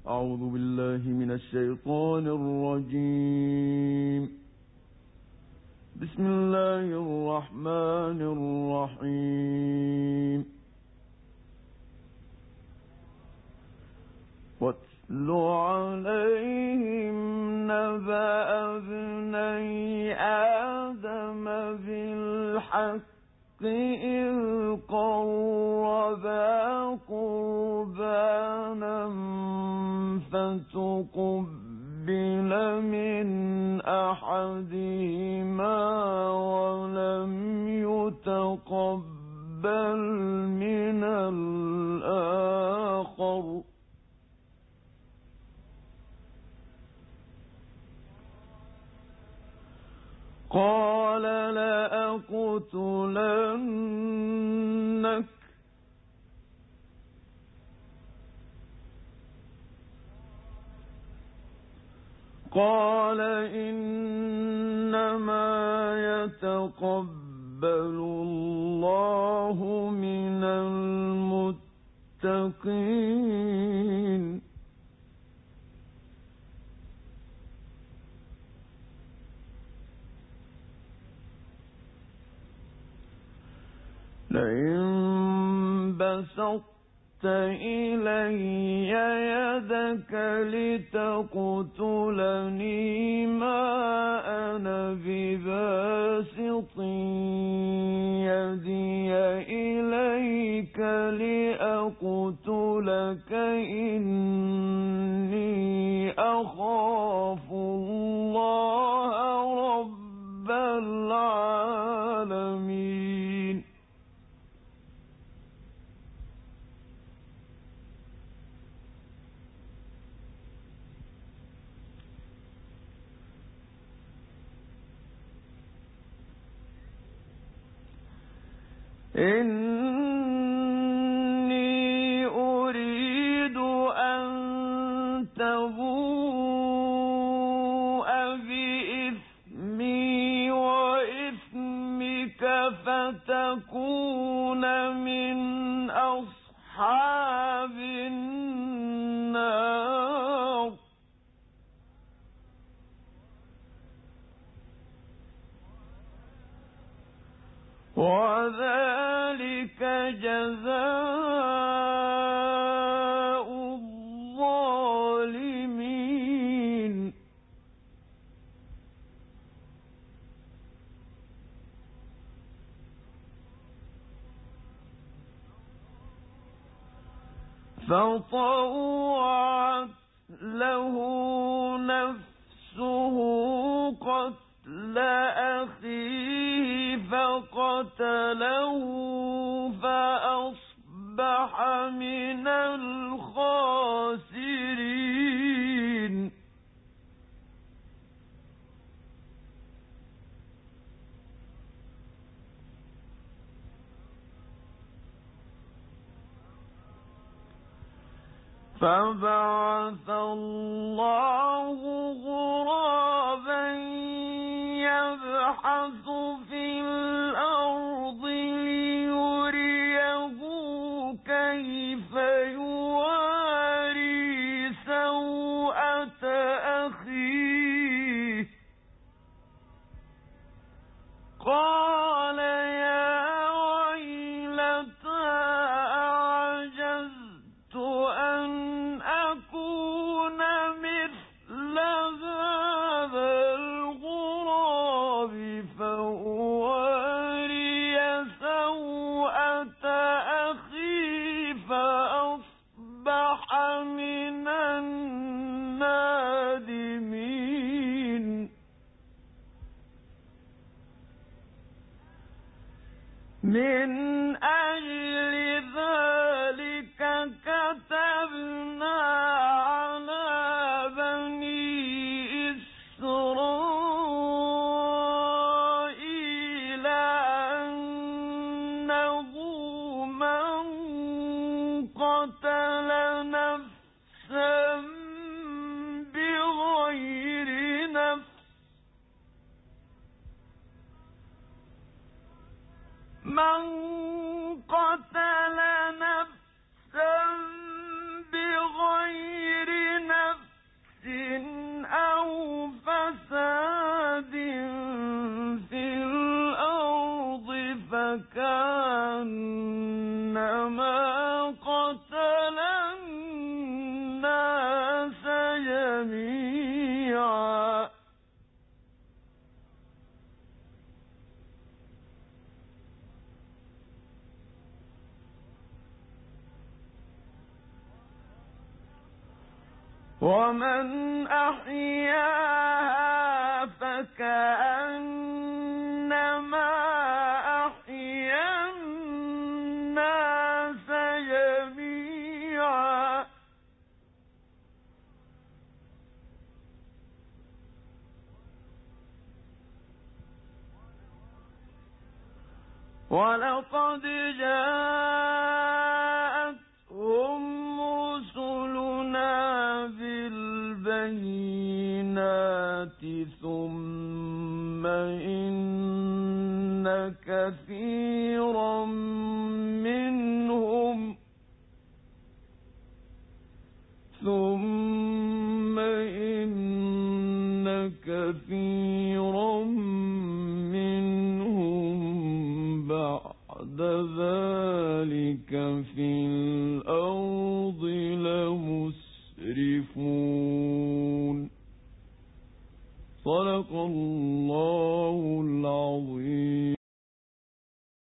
أعوذ بالله من الشيطان الرجيم. بسم الله الرحمن الرحيم. واتل عليهم نبأ ابني آدم بالحق إذ قربا قربانا فتقبل من أحدهما ولم يتقبل من الآخر قال لأقتلنك قال إنما يتقبل الله من المتقين لئن بسطت إلي يدك لتقتلني ما أنا بباسط يدي إليك لأقتلك إني أخاف الله رب العالمين إني أريد أن تبوء بإثمي وإثمك فتكون من أصحاب النار وذلك جزاء الظالمين فطوعت له نفسه قتل أخيه فقتله فأصبح من الخاسرين فبعث الله غرابا يبحث في الأرض ليريه كيف يواري سوءة أخيه قال يا ويلتى أعجزت أن أكون مثل هذا الغراب فأواري سوءة أخي فأصبح من النادمين من أجل ذلك كتبنا على بني إسرائيل أنه من قتل نفسا بغير نفس من ومن أحياها فكأنما أحيا الناس جميعا ولقد جاءتهم رسلنا بالبينات ثم إن كثيرا